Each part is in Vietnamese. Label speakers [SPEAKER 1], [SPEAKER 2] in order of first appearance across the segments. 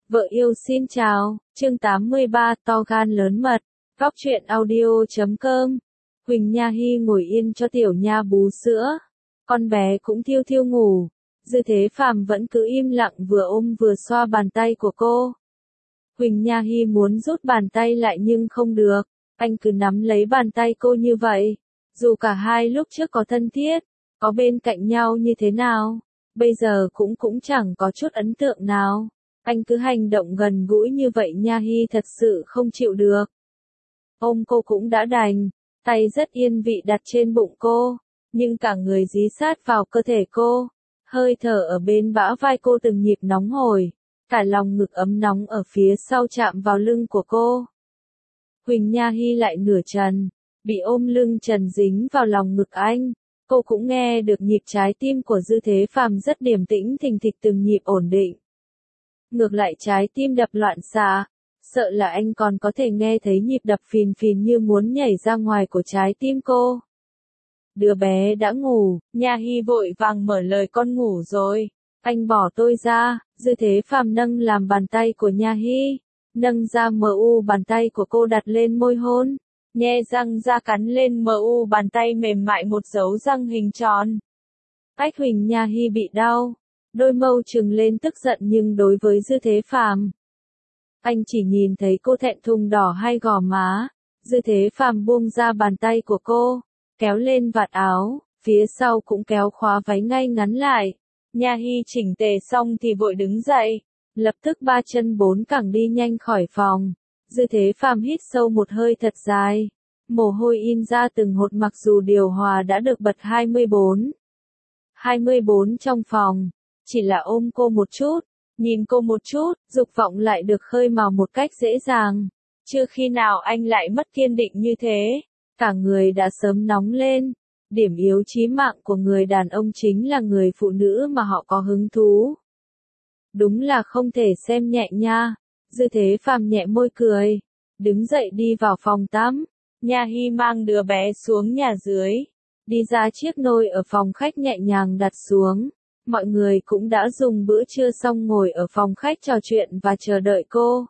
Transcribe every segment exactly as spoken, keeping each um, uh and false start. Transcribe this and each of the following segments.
[SPEAKER 1] Vợ yêu xin chào, chương tám mươi ba to gan lớn mật, góc truyện audio chấm com. Huỳnh Nha Hy ngồi yên cho tiểu nha bú sữa. Con bé cũng thiêu thiêu ngủ. Dư Thế Phàm vẫn cứ im lặng vừa ôm vừa xoa bàn tay của cô. Huỳnh Nha Hy muốn rút bàn tay lại nhưng không được. Anh cứ nắm lấy bàn tay cô như vậy. Dù cả hai lúc trước có thân thiết, có bên cạnh nhau như thế nào, bây giờ cũng cũng chẳng có chút ấn tượng nào. Anh cứ hành động gần gũi như vậy Nha Hy thật sự không chịu được. Ôm cô cũng đã đành, tay rất yên vị đặt trên bụng cô, nhưng cả người dí sát vào cơ thể cô. Hơi thở ở bên bả vai cô từng nhịp nóng hổi, cả lòng ngực ấm nóng ở phía sau chạm vào lưng của cô. Huỳnh Nha Hy lại nửa trần, bị ôm lưng trần dính vào lòng ngực anh. Cô cũng nghe được nhịp trái tim của Dư Thế Phàm rất điềm tĩnh thình thịch từng nhịp ổn định. Ngược lại trái tim đập loạn xạ, sợ là anh còn có thể nghe thấy nhịp đập phìn phìn như muốn nhảy ra ngoài của trái tim cô. Đứa bé đã ngủ, Nha Hy vội vàng mở lời con ngủ rồi. Anh bỏ tôi ra, Dư Thế Phàm nâng làm bàn tay của Nha Hy, nâng ra mờ u bàn tay của cô đặt lên môi hôn, nhe răng ra cắn lên mờ u bàn tay mềm mại một dấu răng hình tròn. Ách Huỳnh Nha Hy bị đau. Đôi mâu trừng lên tức giận nhưng đối với Dư Thế Phàm, anh chỉ nhìn thấy cô thẹn thùng đỏ hai gò má. Dư Thế Phàm buông ra bàn tay của cô, kéo lên vạt áo, phía sau cũng kéo khóa váy ngay ngắn lại. Nha Hy chỉnh tề xong thì vội đứng dậy, lập tức ba chân bốn cẳng đi nhanh khỏi phòng. Dư Thế Phàm hít sâu một hơi thật dài, mồ hôi in ra từng hột mặc dù điều hòa đã được bật hai mươi bốn. hai mươi bốn trong phòng. Chỉ là ôm cô một chút, nhìn cô một chút, dục vọng lại được khơi mào một cách dễ dàng. Chưa khi nào anh lại mất kiên định như thế, cả người đã sớm nóng lên. Điểm yếu chí mạng của người đàn ông chính là người phụ nữ mà họ có hứng thú. Đúng là không thể xem nhẹ nha. Dư Thế Phàm nhẹ môi cười, đứng dậy đi vào phòng tắm. Nha Hy mang đứa bé xuống nhà dưới, đi ra chiếc nôi ở phòng khách nhẹ nhàng đặt xuống. Mọi người cũng đã dùng bữa trưa xong ngồi ở phòng khách trò chuyện và chờ đợi cô.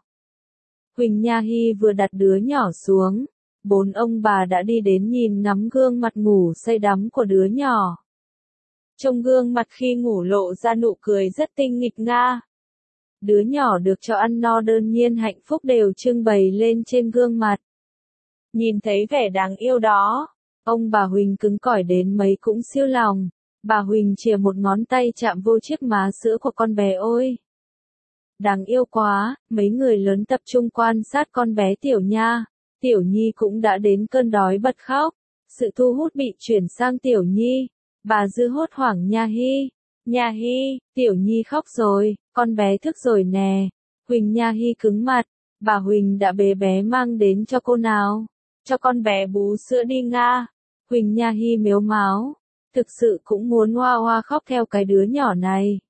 [SPEAKER 1] Huỳnh Nha Hy vừa đặt đứa nhỏ xuống, bốn ông bà đã đi đến nhìn ngắm gương mặt ngủ say đắm của đứa nhỏ. Trong gương mặt khi ngủ lộ ra nụ cười rất tinh nghịch nga. Đứa nhỏ được cho ăn no đơn nhiên hạnh phúc đều trưng bày lên trên gương mặt. Nhìn thấy vẻ đáng yêu đó, ông bà Huỳnh cứng cỏi đến mấy cũng siêu lòng. Bà Huỳnh chìa một ngón tay chạm vô chiếc má sữa của con bé ôi. Đáng yêu quá, mấy người lớn tập trung quan sát con bé Tiểu Nha. Tiểu Nhi cũng đã đến cơn đói bật khóc. Sự thu hút bị chuyển sang Tiểu Nhi. Bà Dư hốt hoảng Nha Hy. Nha Hy, Tiểu Nhi khóc rồi, con bé thức rồi nè. Huỳnh Nha Hy cứng mặt. Bà Huỳnh đã bế bé mang đến cho cô nào. Cho con bé bú sữa đi nga. Huỳnh Nha Hy mếu máo. Thực sự cũng muốn hoa hoa khóc theo cái đứa nhỏ này.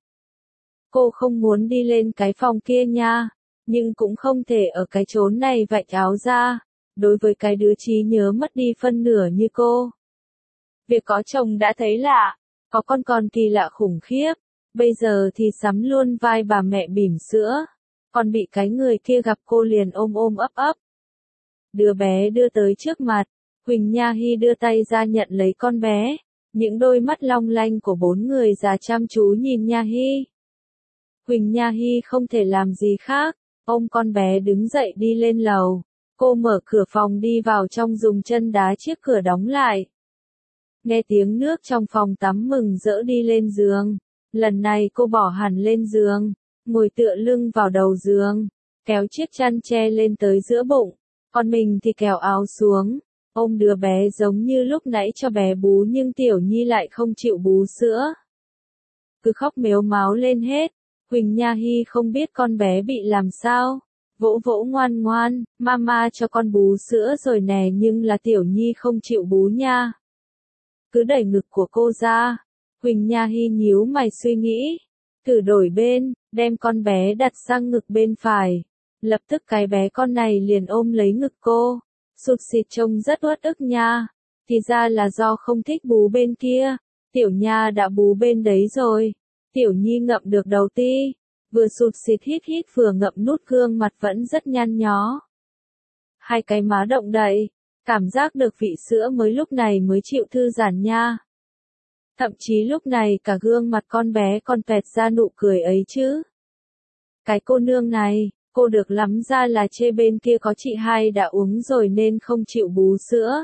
[SPEAKER 1] Cô không muốn đi lên cái phòng kia nha, nhưng cũng không thể ở cái chốn này vạch áo ra, đối với cái đứa trí nhớ mất đi phân nửa như cô. Việc có chồng đã thấy lạ, có con còn kỳ lạ khủng khiếp, bây giờ thì sắm luôn vai bà mẹ bỉm sữa, còn bị cái người kia gặp cô liền ôm ôm ấp ấp. Đứa bé đưa tới trước mặt, Huỳnh Nha Hy đưa tay ra nhận lấy con bé. Những đôi mắt long lanh của bốn người già chăm chú nhìn Nha Hy. Huỳnh Nha Hy không thể làm gì khác, ôm con bé đứng dậy đi lên lầu. Cô mở cửa phòng đi vào trong dùng chân đá chiếc cửa đóng lại. Nghe tiếng nước trong phòng tắm mừng rỡ đi lên giường. Lần này cô bỏ hẳn lên giường, ngồi tựa lưng vào đầu giường, kéo chiếc chăn che lên tới giữa bụng, còn mình thì kéo áo xuống. Ôm đứa bé giống như lúc nãy cho bé bú nhưng Tiểu Nhi lại không chịu bú sữa. Cứ khóc mếu máo lên hết. Huỳnh Nha Hy không biết con bé bị làm sao. Vỗ vỗ ngoan ngoan, mama cho con bú sữa rồi nè nhưng là Tiểu Nhi không chịu bú nha. Cứ đẩy ngực của cô ra. Huỳnh Nha Hy nhíu mày suy nghĩ. Thử đổi bên, đem con bé đặt sang ngực bên phải. Lập tức cái bé con này liền ôm lấy ngực cô. Sụt xịt trông rất uất ức nha. Thì ra là do không thích bú bên kia. Tiểu Nha đã bú bên đấy rồi. Tiểu Nhi ngậm được đầu ti. vừa sụt xịt hít hít vừa ngậm nút, gương mặt vẫn rất nhăn nhó. Hai cái má động đậy, cảm giác được vị sữa mới lúc này mới chịu thư giãn nha. Thậm chí lúc này cả gương mặt con bé còn toẹt ra nụ cười ấy chứ. Cái cô nương này, cô được lắm ra là chê bên kia có chị hai đã uống rồi nên không chịu bú sữa.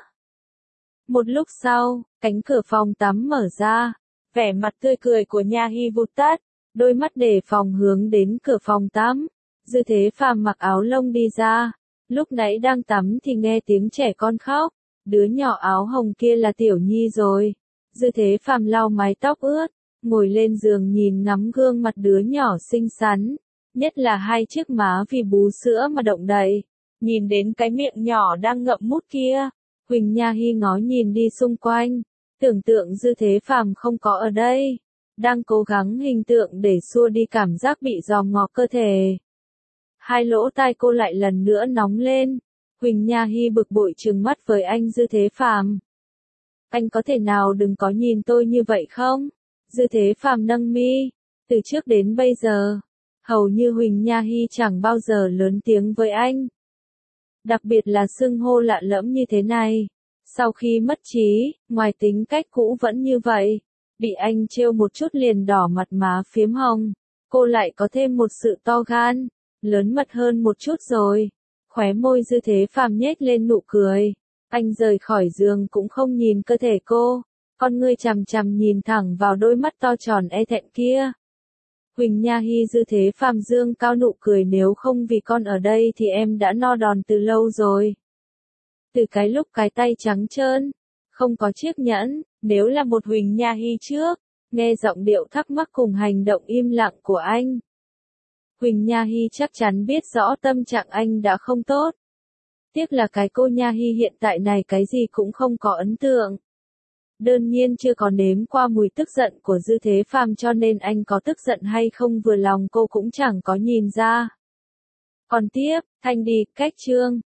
[SPEAKER 1] Một lúc sau, cánh cửa phòng tắm mở ra, vẻ mặt tươi cười của Nha Hy vụt tắt, đôi mắt đề phòng hướng đến cửa phòng tắm. Dư Thế Phàm mặc áo lông đi ra, lúc nãy đang tắm thì nghe tiếng trẻ con khóc, đứa nhỏ áo hồng kia là Tiểu Nhi rồi. Dư Thế Phàm lau mái tóc ướt, ngồi lên giường nhìn ngắm gương mặt đứa nhỏ xinh xắn, nhất là hai chiếc má vì bú sữa mà động đậy, nhìn đến cái miệng nhỏ đang ngậm mút kia. Huỳnh Nha Hy ngó nhìn đi xung quanh, tưởng tượng Dư Thế Phàm không có ở đây, đang cố gắng hình tượng để xua đi cảm giác bị giòm ngó cơ thể. Hai lỗ tai cô lại lần nữa nóng lên, Huỳnh Nha Hy bực bội trừng mắt với anh Dư Thế Phàm. Anh có thể nào đừng có nhìn tôi như vậy không? Dư Thế Phàm nâng mi, từ trước đến bây giờ, hầu như Huỳnh Nha Hy chẳng bao giờ lớn tiếng với anh. Đặc biệt là xưng hô lạ lẫm như thế này. Sau khi mất trí, ngoài tính cách cũ vẫn như vậy, bị anh trêu một chút liền đỏ mặt má phiếm hồng, cô lại có thêm một sự to gan, lớn mật hơn một chút rồi. Khóe môi Dư Thế Phàm nhếch lên nụ cười, anh rời khỏi giường cũng không nhìn cơ thể cô, con ngươi chằm chằm nhìn thẳng vào đôi mắt to tròn e thẹn kia. Huỳnh Nha Hy Dư Thế Phàm dương cao nụ cười, nếu không vì con ở đây thì em đã no đòn từ lâu rồi. Từ cái lúc cái tay trắng trơn, không có chiếc nhẫn, nếu là một Huỳnh Nha Hy trước, nghe giọng điệu thắc mắc cùng hành động im lặng của anh, Huỳnh Nha Hy chắc chắn biết rõ tâm trạng anh đã không tốt. Tiếc là cái cô Nha Hy hiện tại này cái gì cũng không có ấn tượng. Đơn nhiên chưa có nếm qua mùi tức giận của Dư Thế Phàm cho nên anh có tức giận hay không vừa lòng cô cũng chẳng có nhìn ra. Còn tiếp, Thanh đi, cách chương.